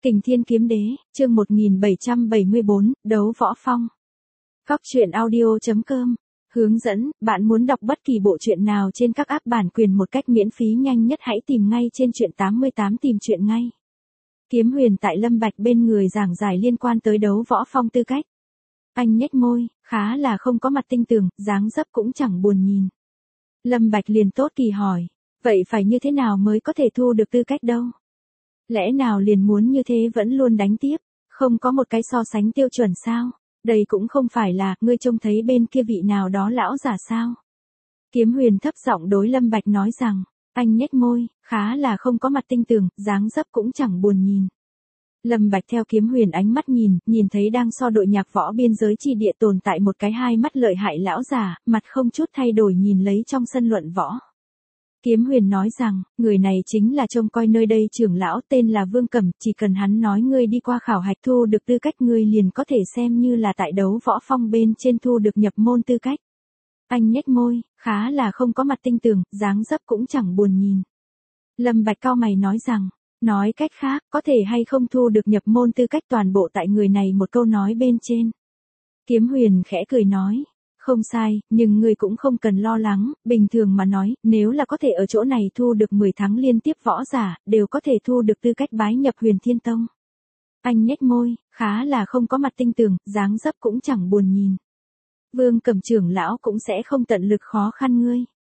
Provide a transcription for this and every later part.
Kình Thiên Kiếm Đế, chương 1774, đấu võ phong. Góc truyện audio.com. Hướng dẫn, bạn muốn đọc bất kỳ bộ truyện nào trên các app bản quyền một cách miễn phí nhanh nhất hãy tìm ngay trên truyện 88 tìm truyện ngay. Kiếm Huyền tại Lâm Bạch bên người giảng giải liên quan tới đấu võ phong tư cách. Anh nhếch môi, khá là không có mặt tinh tường, dáng dấp cũng chẳng buồn nhìn. Lâm Bạch liền tốt kỳ hỏi, vậy phải như thế nào mới có thể thu được tư cách đâu? Lẽ nào liền muốn như thế vẫn luôn đánh tiếp, không có một cái so sánh tiêu chuẩn sao? Đây cũng không phải là, ngươi trông thấy bên kia vị nào đó lão giả sao? Kiếm Huyền thấp giọng đối Lâm Bạch nói rằng, anh nhếch môi, khá là không có mặt tinh tường, dáng dấp cũng chẳng buồn nhìn. Lâm Bạch theo Kiếm Huyền ánh mắt nhìn thấy đang so đội nhạc võ biên giới chi địa tồn tại một cái hai mắt lợi hại lão giả, mặt không chút thay đổi nhìn lấy trong sân luận võ. Kiếm Huyền nói rằng, người này chính là trông coi nơi đây trưởng lão tên là Vương Cẩm, chỉ cần hắn nói ngươi đi qua khảo hạch thu được tư cách ngươi liền có thể xem như là tại đấu võ phong bên trên thu được nhập môn tư cách. Anh nhếch môi, khá là không có mặt tinh tường, dáng dấp cũng chẳng buồn nhìn. Lâm Bạch cau mày nói rằng, nói cách khác, có thể hay không thu được nhập môn tư cách toàn bộ tại người này một câu nói bên trên. Kiếm Huyền khẽ cười nói. Không sai, nhưng ngươi cũng không cần lo lắng, bình thường mà nói, nếu là có thể ở chỗ này thu được 10 tháng liên tiếp võ giả, đều có thể thu được tư cách bái nhập Huyền Thiên Tông. Anh nhếch môi, khá là không có mặt tinh tường, dáng dấp cũng chẳng buồn nhìn. Vương Cẩm trưởng lão cũng sẽ không tận lực khó khăn ngươi.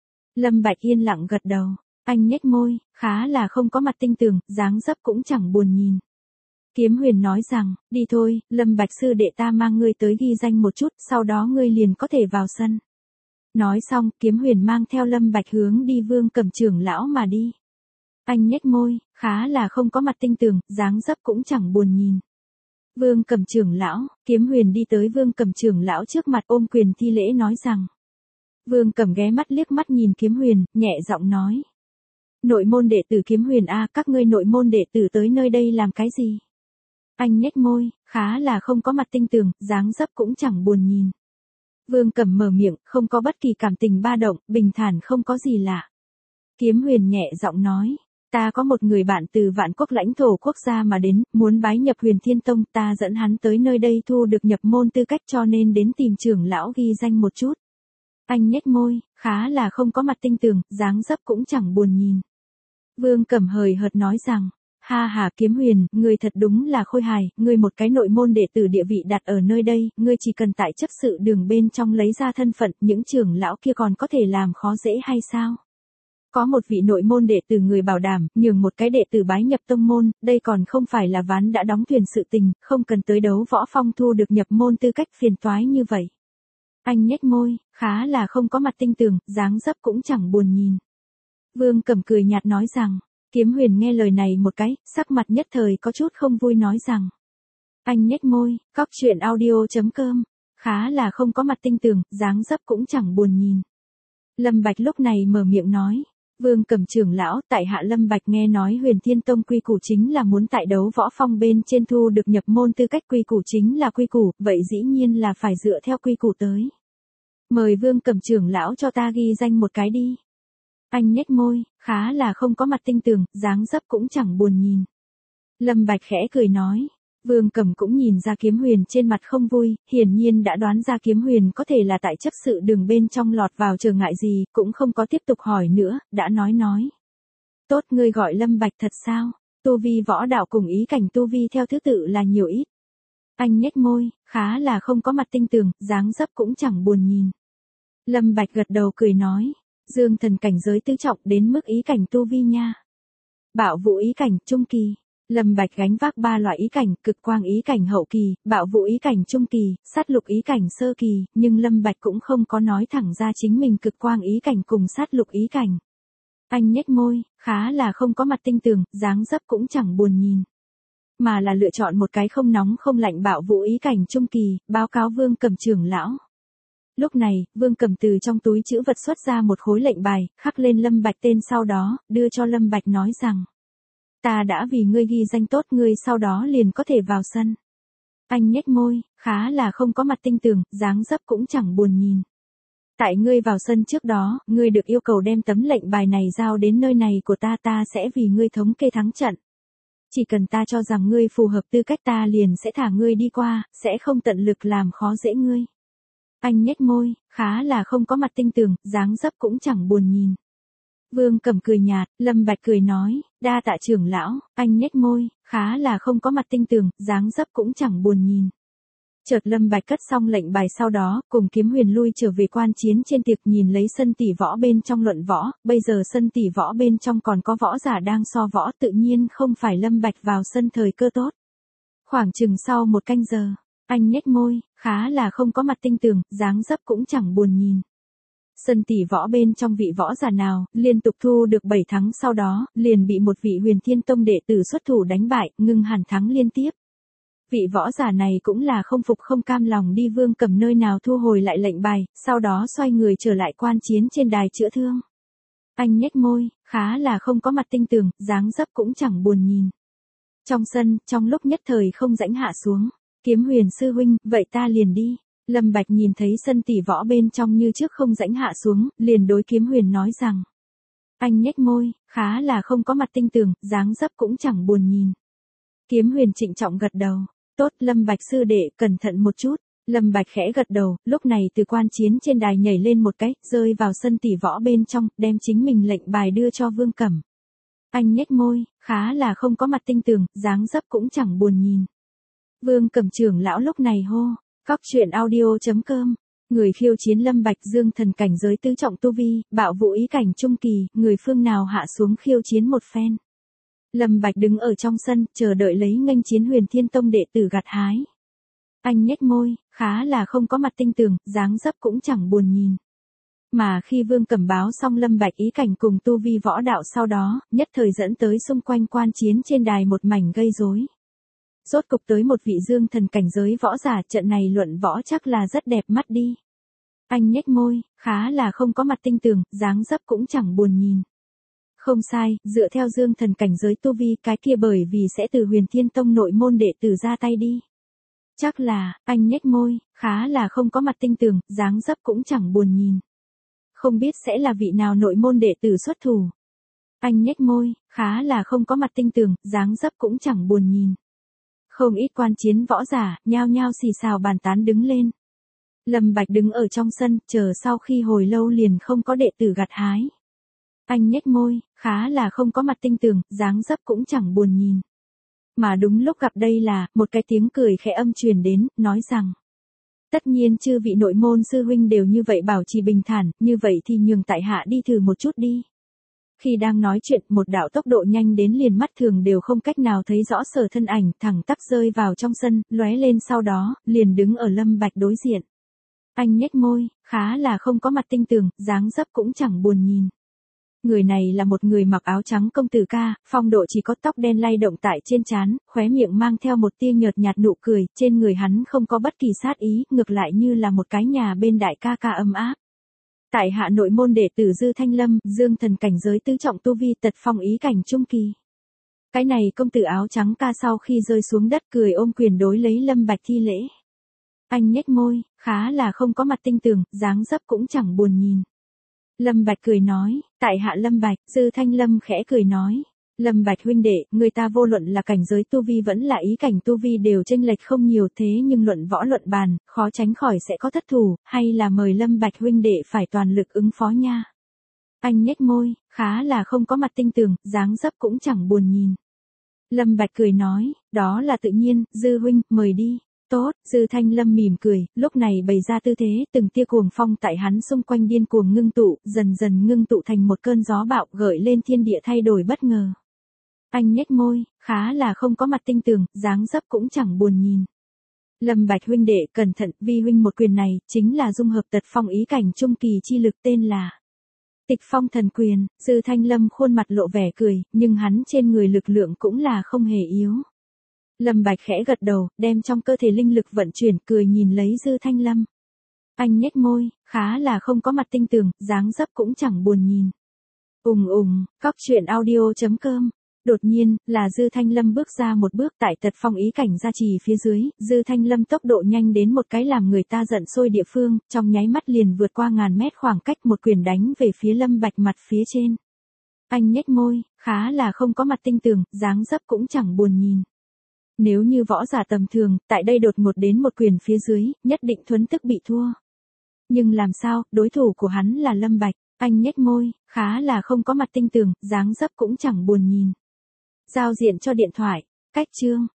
Lâm Bạch yên lặng gật đầu, anh nhếch môi, khá là không có mặt tinh tường, dáng dấp cũng chẳng buồn nhìn. Kiếm Huyền nói rằng, đi thôi, Lâm Bạch sư đệ ta mang ngươi tới ghi danh một chút, sau đó ngươi liền có thể vào sân. Nói xong, Kiếm Huyền mang theo Lâm Bạch hướng đi Vương Cẩm trưởng lão mà đi. Anh nhếch môi, khá là không có mặt tinh tường, dáng dấp cũng chẳng buồn nhìn. Vương Cẩm trưởng lão, Kiếm Huyền đi tới Vương Cẩm trưởng lão trước mặt ôm quyền thi lễ nói rằng. Vương Cẩm ghé mắt liếc mắt nhìn Kiếm Huyền, nhẹ giọng nói. Nội môn đệ tử Kiếm Huyền a, các ngươi nội môn đệ tử tới nơi đây làm cái gì? Anh nhếch môi, khá là không có mặt tinh tường, dáng dấp cũng chẳng buồn nhìn. Vương Cẩm mở miệng, không có bất kỳ cảm tình ba động, bình thản không có gì lạ. Kiếm Huyền nhẹ giọng nói, ta có một người bạn từ Vạn Quốc lãnh thổ quốc gia mà đến, muốn bái nhập Huyền Thiên Tông, ta dẫn hắn tới nơi đây thu được nhập môn tư cách cho nên đến tìm trưởng lão ghi danh một chút. Anh nhếch môi, khá là không có mặt tinh tường, dáng dấp cũng chẳng buồn nhìn. Vương Cẩm hời hợt nói rằng, ha ha Kiếm Huyền, ngươi thật đúng là khôi hài, ngươi một cái nội môn đệ tử địa vị đặt ở nơi đây, ngươi chỉ cần tại chấp sự đường bên trong lấy ra thân phận, những trưởng lão kia còn có thể làm khó dễ hay sao? Có một vị nội môn đệ tử người bảo đảm, nhường một cái đệ tử bái nhập tông môn, đây còn không phải là ván đã đóng thuyền sự tình, không cần tới đấu võ phong thu được nhập môn tư cách phiền toái như vậy. Anh nhếch môi, khá là không có mặt tinh tường, dáng dấp cũng chẳng buồn nhìn. Vương Cẩm cười nhạt nói rằng, Kiếm Huyền nghe lời này một cái, sắc mặt nhất thời có chút không vui nói rằng. Anh nhếch môi, góc truyện audio.com, khá là không có mặt tinh tường, dáng dấp cũng chẳng buồn nhìn. Lâm Bạch lúc này mở miệng nói, Vương Cẩm trưởng lão, tại hạ Lâm Bạch nghe nói Huyền Thiên Tông quy củ chính là muốn tại đấu võ phong bên trên thu được nhập môn tư cách quy củ chính là quy củ, vậy dĩ nhiên là phải dựa theo quy củ tới. Mời Vương Cẩm trưởng lão cho ta ghi danh một cái đi. Anh nhếch môi, khá là không có mặt tinh tường, dáng dấp cũng chẳng buồn nhìn. Lâm Bạch khẽ cười nói, Vương Cẩm cũng nhìn ra Kiếm Huyền trên mặt không vui, hiển nhiên đã đoán ra Kiếm Huyền có thể là tại chấp sự đường bên trong lọt vào trở ngại gì, cũng không có tiếp tục hỏi nữa, đã nói. Tốt, ngươi gọi Lâm Bạch thật sao? Tu vi võ đạo cùng ý cảnh tu vi theo thứ tự là nhiều ít. Anh nhếch môi, khá là không có mặt tinh tường, dáng dấp cũng chẳng buồn nhìn. Lâm Bạch gật đầu cười nói. Dương thần cảnh giới tứ trọng đến mức ý cảnh tu vi nha. Bạo vũ ý cảnh trung kỳ. Lâm Bạch gánh vác 3 loại ý cảnh, cực quang ý cảnh hậu kỳ, bạo vũ ý cảnh trung kỳ, sát lục ý cảnh sơ kỳ, nhưng Lâm Bạch cũng không có nói thẳng ra chính mình cực quang ý cảnh cùng sát lục ý cảnh. Anh nhếch môi, khá là không có mặt tinh tường, dáng dấp cũng chẳng buồn nhìn. Mà là lựa chọn một cái không nóng không lạnh bạo vũ ý cảnh trung kỳ, báo cáo Vương Cẩm trưởng lão. Lúc này, Vương Cẩm từ trong túi trữ vật xuất ra một khối lệnh bài, khắc lên Lâm Bạch tên sau đó, đưa cho Lâm Bạch nói rằng. Ta đã vì ngươi ghi danh tốt ngươi sau đó liền có thể vào sân. Anh nhếch môi, khá là không có mặt tinh tường, dáng dấp cũng chẳng buồn nhìn. Tại ngươi vào sân trước đó, ngươi được yêu cầu đem tấm lệnh bài này giao đến nơi này của ta sẽ vì ngươi thống kê thắng trận. Chỉ cần ta cho rằng ngươi phù hợp tư cách ta liền sẽ thả ngươi đi qua, sẽ không tận lực làm khó dễ ngươi. Anh nhếch môi, khá là không có mặt tinh tường, dáng dấp cũng chẳng buồn nhìn. Vương Cẩm cười nhạt, Lâm Bạch cười nói, đa tạ trưởng lão, anh nhếch môi, khá là không có mặt tinh tường, dáng dấp cũng chẳng buồn nhìn. Chợt Lâm Bạch cất xong lệnh bài sau đó, cùng Kiếm Huyền lui trở về quan chiến trên tiệc nhìn lấy sân tỷ võ bên trong luận võ, bây giờ sân tỷ võ bên trong còn có võ giả đang so võ tự nhiên không phải Lâm Bạch vào sân thời cơ tốt. Khoảng chừng sau 1 canh giờ, anh nhếch môi, khá là không có mặt tinh tường, dáng dấp cũng chẳng buồn nhìn. Sân tỷ võ bên trong vị võ giả nào, liên tục thu được 7 thắng sau đó, liền bị một vị Huyền Thiên Tông đệ tử xuất thủ đánh bại, ngưng hẳn thắng liên tiếp. Vị võ giả này cũng là không phục không cam lòng đi Vương Cẩm nơi nào thu hồi lại lệnh bài, sau đó xoay người trở lại quan chiến trên đài chữa thương. Anh nhếch môi, khá là không có mặt tinh tường, dáng dấp cũng chẳng buồn nhìn. Trong sân, trong lúc nhất thời không rãnh hạ xuống, Kiếm Huyền sư huynh, vậy ta liền đi. Lâm Bạch nhìn thấy sân tỷ võ bên trong như trước không rãnh hạ xuống, liền đối Kiếm Huyền nói rằng. Anh nhếch môi, khá là không có mặt tinh tường, dáng dấp cũng chẳng buồn nhìn. Kiếm Huyền trịnh trọng gật đầu. Tốt, Lâm Bạch sư đệ, cẩn thận một chút. Lâm Bạch khẽ gật đầu, lúc này từ quan chiến trên đài nhảy lên một cái, rơi vào sân tỷ võ bên trong, đem chính mình lệnh bài đưa cho Vương Cẩm. Anh nhếch môi, khá là không có mặt tinh tường, dáng dấp cũng chẳng buồn nhìn. Vương Cẩm trưởng lão lúc này hô, Cóc truyện audio.com, người khiêu chiến Lâm Bạch dương thần cảnh giới tứ trọng tu vi, bạo vũ ý cảnh trung kỳ, người phương nào hạ xuống khiêu chiến một phen. Lâm Bạch đứng ở trong sân, chờ đợi lấy nghênh chiến Huyền Thiên Tông đệ tử gặt hái. Anh nhếch môi, khá là không có mặt tinh tường, dáng dấp cũng chẳng buồn nhìn. Mà khi Vương Cẩm báo xong Lâm Bạch ý cảnh cùng tu vi võ đạo sau đó, nhất thời dẫn tới xung quanh quan chiến trên đài một mảnh gây rối. Rốt cục tới một vị dương thần cảnh giới võ giả, trận này luận võ chắc là rất đẹp mắt đi. Anh nhếch môi, khá là không có mặt tinh tường, dáng dấp cũng chẳng buồn nhìn. Không sai, dựa theo dương thần cảnh giới tu vi cái kia bởi vì sẽ từ Huyền Thiên Tông nội môn đệ tử ra tay đi. Chắc là, anh nhếch môi, khá là không có mặt tinh tường, dáng dấp cũng chẳng buồn nhìn. Không biết sẽ là vị nào nội môn đệ tử xuất thủ. Anh nhếch môi, khá là không có mặt tinh tường, dáng dấp cũng chẳng buồn nhìn. Không ít quan chiến võ giả, nhao nhao xì xào bàn tán đứng lên. Lâm Bạch đứng ở trong sân, chờ sau khi hồi lâu liền không có đệ tử gặt hái. Anh nhếch môi, khá là không có mặt tinh tường, dáng dấp cũng chẳng buồn nhìn. Mà đúng lúc gặp đây là, một cái tiếng cười khẽ âm truyền đến, nói rằng. Tất nhiên chư vị nội môn sư huynh đều như vậy bảo trì bình thản, như vậy thì nhường tại hạ đi thử một chút đi. Khi đang nói chuyện, một đạo tốc độ nhanh đến liền mắt thường đều không cách nào thấy rõ sở thân ảnh, thẳng tắp rơi vào trong sân, lóe lên sau đó, liền đứng ở Lâm Bạch đối diện. Anh nhếch môi, khá là không có mặt tinh tường, dáng dấp cũng chẳng buồn nhìn. Người này là một người mặc áo trắng công tử ca, phong độ chỉ có tóc đen lay động tại trên trán, khóe miệng mang theo một tia nhợt nhạt nụ cười, trên người hắn không có bất kỳ sát ý, ngược lại như là một cái nhà bên đại ca ca ấm áp. Tại hạ nội môn đệ tử Dư Thanh Lâm, dương thần cảnh giới tứ trọng tu vi tật phong ý cảnh trung kỳ. Cái này công tử áo trắng ca sau khi rơi xuống đất cười ôm quyền đối lấy Lâm Bạch thi lễ. Anh nhếch môi, khá là không có mặt tinh tường, dáng dấp cũng chẳng buồn nhìn. Lâm Bạch cười nói, tại hạ Lâm Bạch, Dư Thanh Lâm khẽ cười nói. Lâm Bạch huynh đệ, người ta vô luận là cảnh giới tu vi vẫn là ý cảnh tu vi đều chênh lệch không nhiều thế nhưng luận võ luận bàn, khó tránh khỏi sẽ có thất thủ, hay là mời Lâm Bạch huynh đệ phải toàn lực ứng phó nha. Anh nhếch môi, khá là không có mặt tinh tường, dáng dấp cũng chẳng buồn nhìn. Lâm Bạch cười nói, đó là tự nhiên, Dư huynh, mời đi. Tốt, Dư Thanh Lâm mỉm cười, lúc này bày ra tư thế, từng tia cuồng phong tại hắn xung quanh điên cuồng ngưng tụ, dần dần ngưng tụ thành một cơn gió bạo gợi lên thiên địa thay đổi bất ngờ. Anh nhếch môi, khá là không có mặt tinh tường, dáng dấp cũng chẳng buồn nhìn. Lâm Bạch huynh đệ cẩn thận, vi huynh một quyền này, chính là dung hợp tật phong ý cảnh trung kỳ chi lực tên là Tịch Phong Thần Quyền. Dư Thanh Lâm khuôn mặt lộ vẻ cười, nhưng hắn trên người lực lượng cũng là không hề yếu. Lâm Bạch khẽ gật đầu, đem trong cơ thể linh lực vận chuyển, cười nhìn lấy Dư Thanh Lâm. Anh nhếch môi, khá là không có mặt tinh tường, dáng dấp cũng chẳng buồn nhìn. Cóc truyện audio.com. Đột nhiên, là Dư Thanh Lâm bước ra một bước tại tật phong ý cảnh gia trì phía dưới, Dư Thanh Lâm tốc độ nhanh đến một cái làm người ta giận sôi địa phương, trong nháy mắt liền vượt qua ngàn mét khoảng cách một quyền đánh về phía Lâm Bạch mặt phía trên. Anh nhếch môi, khá là không có mặt tinh tường, dáng dấp cũng chẳng buồn nhìn. Nếu như võ giả tầm thường, tại đây đột ngột đến một quyền phía dưới, nhất định thuấn tức bị thua. Nhưng làm sao, đối thủ của hắn là Lâm Bạch, anh nhếch môi, khá là không có mặt tinh tường, dáng dấp cũng chẳng buồn nhìn. Giao diện cho điện thoại, cách chương.